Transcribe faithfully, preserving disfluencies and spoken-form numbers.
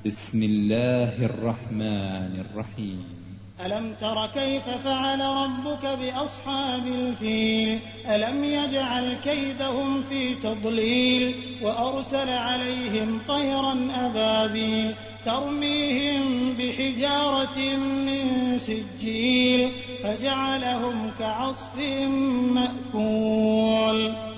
بسم الله الرحمن الرحيم. ألم تر كيف فعل ربك بأصحاب الفيل ألم يجعل كيدهم في تضليل وأرسل عليهم طيرا أبابيل ترميهم بحجارة من سجيل فجعلهم كعصف مأكول.